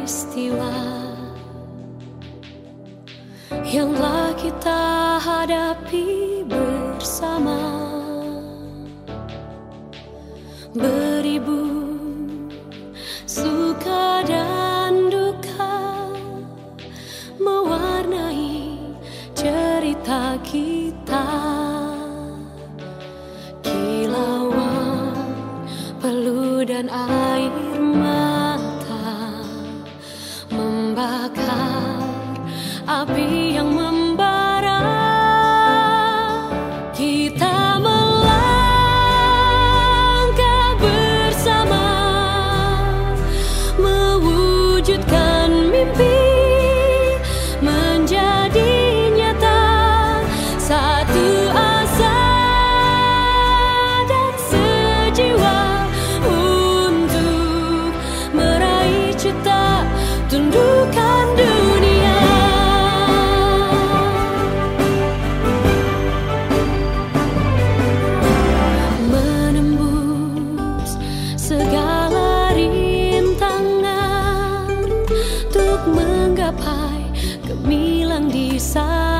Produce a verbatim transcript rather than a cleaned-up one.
peristiwa yang telah kita hadapi bersama. Beribu suka dan duka mewarnai cerita kita. Kilauan peluh dan air mata membakar api yang membara. Kita melangkah bersama, mewujudkan mimpi menjadi nyata. Satu asa dan sejiwa untuk meraih cita, tundukkan dunia. Menembus segala rintangan untuk menggapai gemilang di sana.